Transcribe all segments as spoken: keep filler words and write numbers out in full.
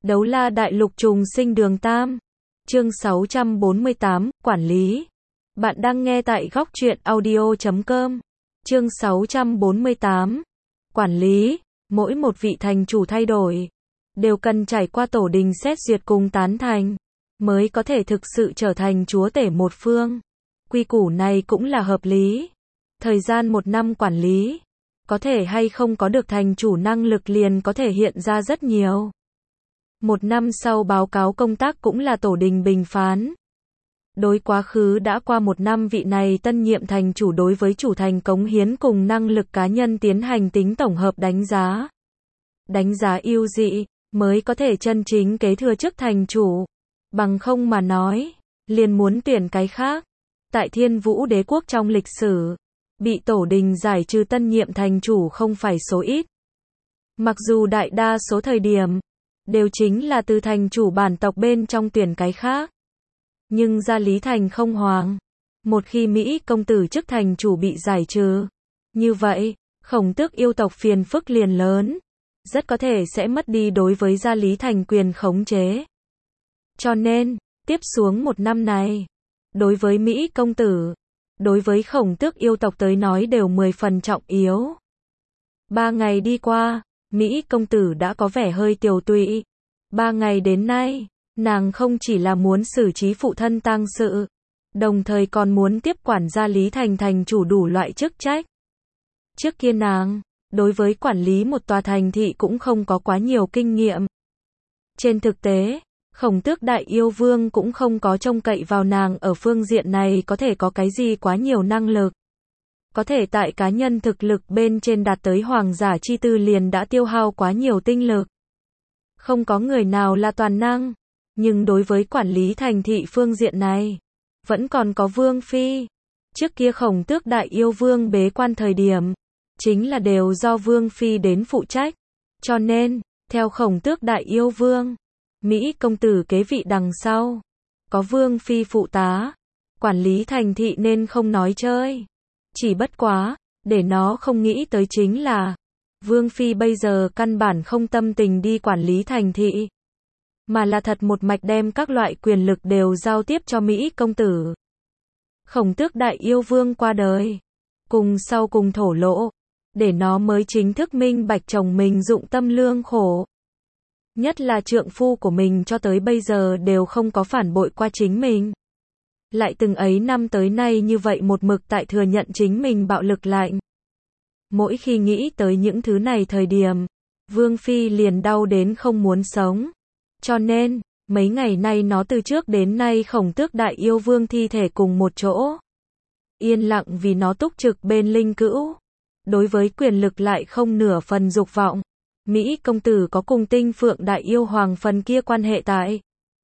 Đấu la đại lục trùng sinh đường Tam. Chương sáu trăm bốn mươi tám, Quản lý. Bạn đang nghe tại góc truyện audio chấm com. Chương sáu trăm bốn mươi tám. Quản lý. Mỗi một vị thành chủ thay đổi, đều cần trải qua tổ đình xét duyệt cùng tán thành, mới có thể thực sự trở thành chúa tể một phương. Quy củ này cũng là hợp lý. Thời gian một năm quản lý, có thể hay không có được thành chủ năng lực liền có thể hiện ra rất nhiều. Một năm sau báo cáo công tác cũng là tổ đình bình phán. Đối quá khứ đã qua một năm vị này tân nhiệm thành chủ đối với chủ thành cống hiến cùng năng lực cá nhân tiến hành tính tổng hợp đánh giá. Đánh giá ưu dị, mới có thể chân chính kế thừa chức thành chủ. Bằng không mà nói, liền muốn tuyển cái khác. Tại Thiên Vũ Đế quốc trong lịch sử, bị tổ đình giải trừ tân nhiệm thành chủ không phải số ít. Mặc dù đại đa số thời điểm, đều chính là từ thành chủ bản tộc bên trong tuyển cái khác. Nhưng Gia Lý Thành không hoàng. Một khi Mỹ công tử chức thành chủ bị giải trừ, như vậy, Khổng Tước yêu tộc phiền phức liền lớn. Rất có thể sẽ mất đi đối với Gia Lý Thành quyền khống chế. Cho nên, tiếp xuống một năm này, đối với Mỹ công tử, đối với Khổng Tước yêu tộc tới nói đều mười phần trọng yếu. Ba ngày đi qua, Mỹ công tử đã có vẻ hơi tiều tụy. Ba ngày đến nay, nàng không chỉ là muốn xử trí phụ thân tang sự, đồng thời còn muốn tiếp quản Gia Lý Thành thành chủ đủ loại chức trách. Trước kia nàng, đối với quản lý một tòa thành thị cũng không có quá nhiều kinh nghiệm. Trên thực tế, Khổng Tước Đại Yêu Vương cũng không có trông cậy vào nàng ở phương diện này có thể có cái gì quá nhiều năng lực. Có thể tại cá nhân thực lực bên trên đạt tới hoàng giả chi tư liền đã tiêu hao quá nhiều tinh lực. Không có người nào là toàn năng, nhưng đối với quản lý thành thị phương diện này, vẫn còn có Vương Phi. Trước kia Khổng Tước Đại Yêu Vương bế quan thời điểm, chính là đều do Vương Phi đến phụ trách. Cho nên, theo Khổng Tước Đại Yêu Vương, Mỹ công tử kế vị đằng sau, có Vương Phi phụ tá, quản lý thành thị nên không nói chơi. Chỉ bất quá, để nó không nghĩ tới chính là, Vương Phi bây giờ căn bản không tâm tình đi quản lý thành thị, mà là thật một mạch đem các loại quyền lực đều giao tiếp cho Mỹ công tử. Khổng Tước Đại Yêu Vương qua đời, cùng sau cùng thổ lộ, để nó mới chính thức minh bạch chồng mình dụng tâm lương khổ. Nhất là trượng phu của mình cho tới bây giờ đều không có phản bội qua chính mình. Lại từng ấy năm tới nay như vậy một mực tại thừa nhận chính mình bạo lực lạnh. Mỗi khi nghĩ tới những thứ này thời điểm, Vương Phi liền đau đến không muốn sống. Cho nên, mấy ngày nay nó từ trước đến nay Khổng Tước Đại Yêu Vương thi thể cùng một chỗ. Yên lặng vì nó túc trực bên linh cữu. Đối với quyền lực lại không nửa phần dục vọng. Mỹ công tử có cùng Tinh Phượng Đại Yêu Hoàng phần kia quan hệ tại.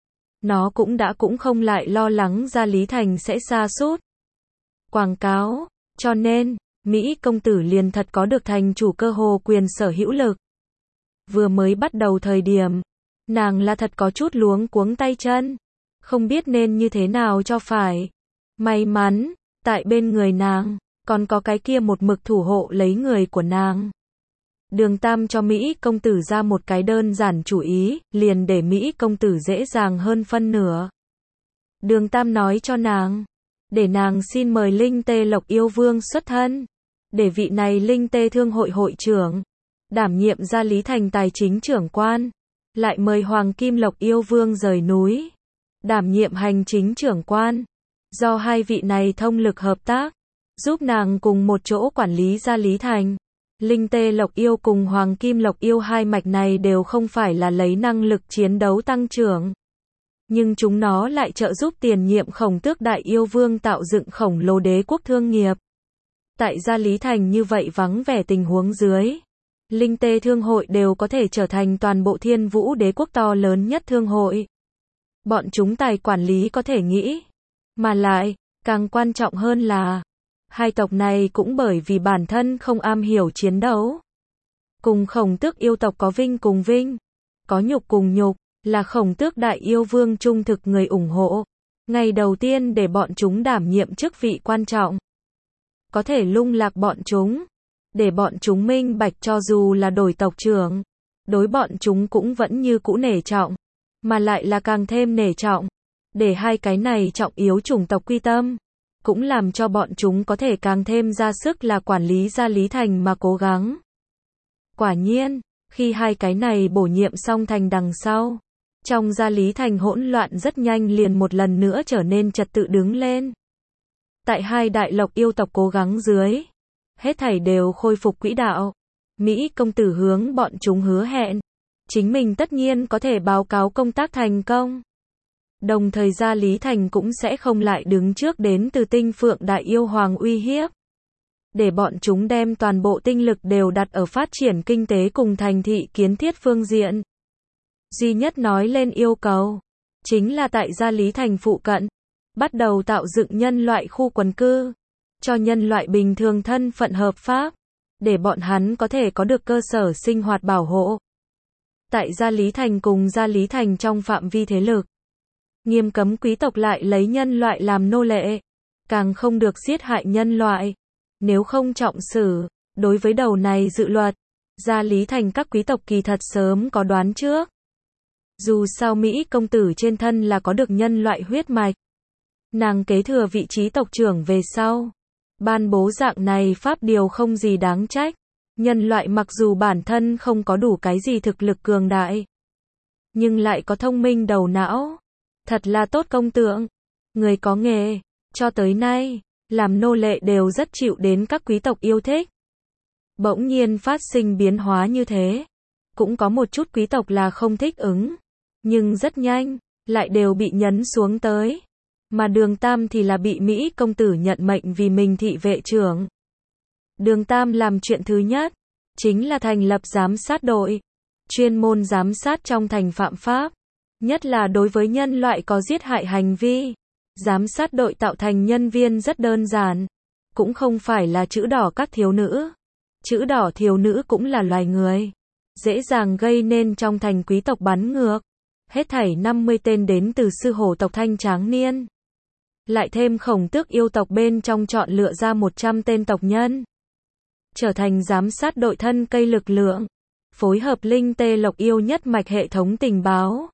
Nó cũng đã cũng không lại lo lắng Gia Lý Thành sẽ sa sút quảng cáo. Cho nên, Mỹ công tử liền thật có được thành chủ cơ hồ quyền sở hữu lực. Vừa mới bắt đầu thời điểm, nàng là thật có chút luống cuống tay chân, không biết nên như thế nào cho phải. May mắn, tại bên người nàng, còn có cái kia một mực thủ hộ lấy người của nàng. Đường Tam cho Mỹ công tử ra một cái đơn giản chủ ý, liền để Mỹ công tử dễ dàng hơn phân nửa. Đường Tam nói cho nàng, để nàng xin mời Linh Tê Lộc Yêu Vương xuất thân, để vị này Linh Tê Thương hội hội trưởng, đảm nhiệm Gia Lý Thành tài chính trưởng quan, lại mời Hoàng Kim Lộc Yêu Vương rời núi, đảm nhiệm hành chính trưởng quan, do hai vị này thông lực hợp tác, giúp nàng cùng một chỗ quản lý Gia Lý Thành. Linh Tê Lộc Yêu cùng Hoàng Kim Lộc Yêu hai mạch này đều không phải là lấy năng lực chiến đấu tăng trưởng, nhưng chúng nó lại trợ giúp tiền nhiệm Khổng Tước Đại Yêu Vương tạo dựng khổng lồ đế quốc thương nghiệp. Tại Gia Lý Thành như vậy vắng vẻ tình huống dưới, Linh Tê Thương hội đều có thể trở thành toàn bộ Thiên Vũ Đế quốc to lớn nhất thương hội. Bọn chúng tài quản lý có thể nghĩ, mà lại, càng quan trọng hơn là, hai tộc này cũng bởi vì bản thân không am hiểu chiến đấu. Cùng Khổng Tước yêu tộc có vinh cùng vinh, có nhục cùng nhục, là Khổng Tước Đại Yêu Vương trung thực người ủng hộ. Ngày đầu tiên để bọn chúng đảm nhiệm chức vị quan trọng. Có thể lung lạc bọn chúng, để bọn chúng minh bạch cho dù là đổi tộc trưởng, đối bọn chúng cũng vẫn như cũ nể trọng, mà lại là càng thêm nể trọng. Để hai cái này trọng yếu chủng tộc quy tâm, cũng làm cho bọn chúng có thể càng thêm ra sức là quản lý Gia Lý Thành mà cố gắng. Quả nhiên, khi hai cái này bổ nhiệm xong thành đằng sau, trong Gia Lý Thành hỗn loạn rất nhanh liền một lần nữa trở nên trật tự đứng lên. Tại hai đại lộc yêu tộc cố gắng dưới, hết thảy đều khôi phục quỹ đạo. Mỹ công tử hướng bọn chúng hứa hẹn, chính mình tất nhiên có thể báo cáo công tác thành công. Đồng thời Gia Lý Thành cũng sẽ không lại đứng trước đến từ tinh phượng đại yêu hoàng uy hiếp. Để bọn chúng đem toàn bộ tinh lực đều đặt ở phát triển kinh tế cùng thành thị kiến thiết phương diện. Duy nhất nói lên yêu cầu, chính là tại Gia Lý Thành phụ cận, bắt đầu tạo dựng nhân loại khu quần cư, cho nhân loại bình thường thân phận hợp pháp, để bọn hắn có thể có được cơ sở sinh hoạt bảo hộ. Tại Gia Lý Thành cùng Gia Lý Thành trong phạm vi thế lực, nghiêm cấm quý tộc lại lấy nhân loại làm nô lệ, càng không được giết hại nhân loại, nếu không trọng xử. Đối với đầu này dự luật, Gia Lý Thành các quý tộc kỳ thật sớm có đoán trước. Dù sao Mỹ công tử trên thân là có được nhân loại huyết mạch, nàng kế thừa vị trí tộc trưởng về sau, ban bố dạng này pháp điều không gì đáng trách. Nhân loại mặc dù bản thân không có đủ cái gì thực lực cường đại, nhưng lại có thông minh đầu não, thật là tốt công tượng, người có nghề, cho tới nay, làm nô lệ đều rất chịu đến các quý tộc yêu thích. Bỗng nhiên phát sinh biến hóa như thế, cũng có một chút quý tộc là không thích ứng, nhưng rất nhanh, lại đều bị nhấn xuống tới. Mà Đường Tam thì là bị Mỹ công tử nhận mệnh vì mình thị vệ trưởng. Đường Tam làm chuyện thứ nhất, chính là thành lập giám sát đội, chuyên môn giám sát trong thành phạm pháp, nhất là đối với nhân loại có giết hại hành vi. Giám sát đội tạo thành nhân viên rất đơn giản, cũng không phải là chữ đỏ các thiếu nữ. Chữ đỏ thiếu nữ cũng là loài người, dễ dàng gây nên trong thành quý tộc bắn ngược. Hết thảy năm mươi tên đến từ sư hổ tộc thanh tráng niên. Lại thêm khổng tước yêu tộc bên trong chọn lựa ra một trăm tên tộc nhân. Trở thành giám sát đội thân cây lực lượng. Phối hợp linh tê lộc yêu nhất mạch hệ thống tình báo.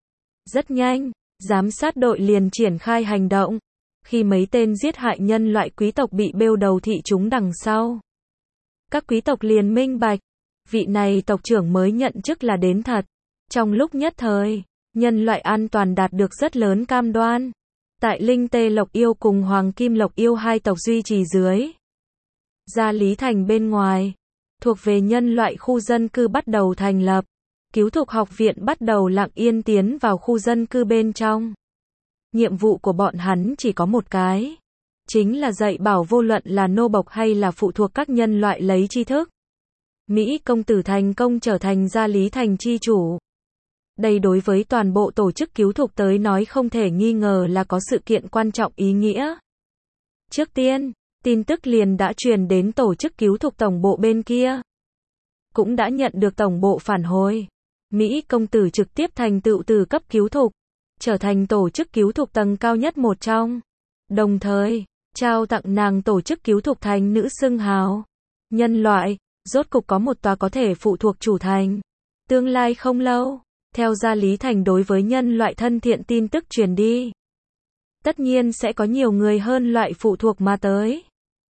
Rất nhanh, giám sát đội liền triển khai hành động. Khi mấy tên giết hại nhân loại quý tộc bị bêu đầu thị chúng đằng sau. Các quý tộc liền minh bạch. Vị này tộc trưởng mới nhận chức là đến thật. Trong lúc nhất thời, nhân loại an toàn đạt được rất lớn cam đoan. Tại Linh Tê Lộc Yêu cùng Hoàng Kim Lộc Yêu hai tộc duy trì dưới. Gia Lý Thành bên ngoài, thuộc về nhân loại khu dân cư bắt đầu thành lập. Cứu thục học viện bắt đầu lặng yên tiến vào khu dân cư bên trong. Nhiệm vụ của bọn hắn chỉ có một cái. Chính là dạy bảo vô luận là nô bộc hay là phụ thuộc các nhân loại lấy tri thức. Mỹ công tử thành công trở thành Gia Lý Thành chi chủ. Đây đối với toàn bộ tổ chức cứu thục tới nói không thể nghi ngờ là có sự kiện quan trọng ý nghĩa. Trước tiên, tin tức liền đã truyền đến tổ chức cứu thục tổng bộ bên kia. Cũng đã nhận được tổng bộ phản hồi. Mỹ công tử trực tiếp thành tựu từ cấp cứu thục, trở thành tổ chức cứu thục tầng cao nhất một trong. Đồng thời, trao tặng nàng tổ chức cứu thục thành nữ xưng hào. Nhân loại, rốt cục có một tòa có thể phụ thuộc chủ thành. Tương lai không lâu, theo Gia Lý Thành đối với nhân loại thân thiện tin tức truyền đi. Tất nhiên sẽ có nhiều người hơn loại phụ thuộc mà tới.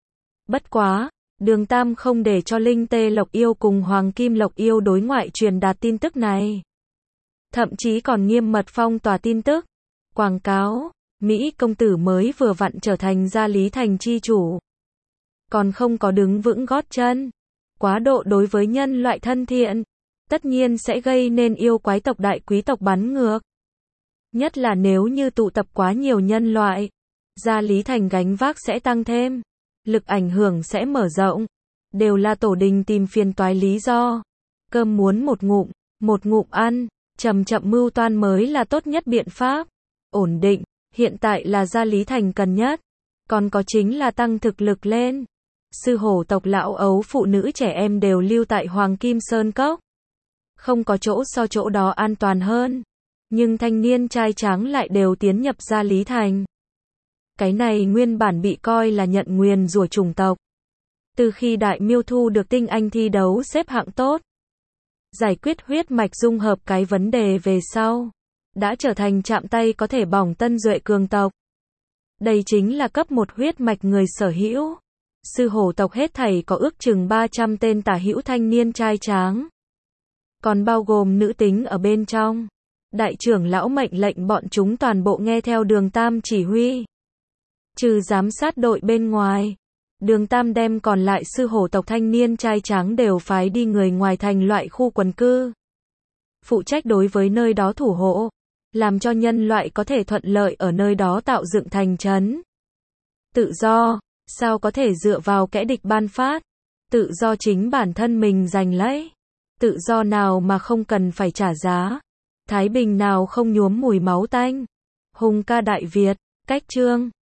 Bất quá, Đường Tam không để cho Linh Tê Lộc Yêu cùng Hoàng Kim Lộc Yêu đối ngoại truyền đạt tin tức này. Thậm chí còn nghiêm mật phong tỏa tin tức. Quảng cáo, Mỹ công tử mới vừa vặn trở thành Gia Lý Thành chi chủ. Còn không có đứng vững gót chân. Quá độ đối với nhân loại thân thiện. Tất nhiên sẽ gây nên yêu quái tộc đại quý tộc bắn ngược. Nhất là nếu như tụ tập quá nhiều nhân loại. Gia Lý Thành gánh vác sẽ tăng thêm. Lực ảnh hưởng sẽ mở rộng. Đều là tổ đình tìm phiền toái lý do. Cơm muốn một ngụm, một ngụm ăn. Chậm chậm mưu toan mới là tốt nhất biện pháp. Ổn định, hiện tại là Gia Lý Thành cần nhất. Còn có chính là tăng thực lực lên. Sư hổ tộc lão ấu phụ nữ trẻ em đều lưu tại Hoàng Kim Sơn Cốc. Không có chỗ so chỗ đó an toàn hơn. Nhưng thanh niên trai tráng lại đều tiến nhập Gia Lý Thành. Cái này nguyên bản bị coi là nhận nguyền rủa chủng tộc. Từ khi Đại Miêu thu được tinh anh thi đấu xếp hạng tốt. giải quyết huyết mạch dung hợp cái vấn đề về sau. Đã trở thành chạm tay có thể bỏng Tân Duệ cường tộc. Đây chính là cấp một huyết mạch người sở hữu. Sư hổ tộc hết thảy có ước chừng ba trăm tên tả hữu thanh niên trai tráng. Còn bao gồm nữ tính ở bên trong. Đại trưởng lão mệnh lệnh bọn chúng toàn bộ nghe theo Đường Tam chỉ huy. Trừ giám sát đội bên ngoài. Đường Tam đem còn lại sư hổ tộc thanh niên trai tráng đều phái đi người ngoài thành loại khu quần cư. Phụ trách đối với nơi đó thủ hộ. Làm cho nhân loại có thể thuận lợi ở nơi đó tạo dựng thành trấn. Tự do, sao có thể dựa vào kẻ địch ban phát? Tự do chính bản thân mình giành lấy. Tự do nào mà không cần phải trả giá? Thái bình nào không nhuốm mùi máu tanh? Hùng ca Đại Việt, cách chương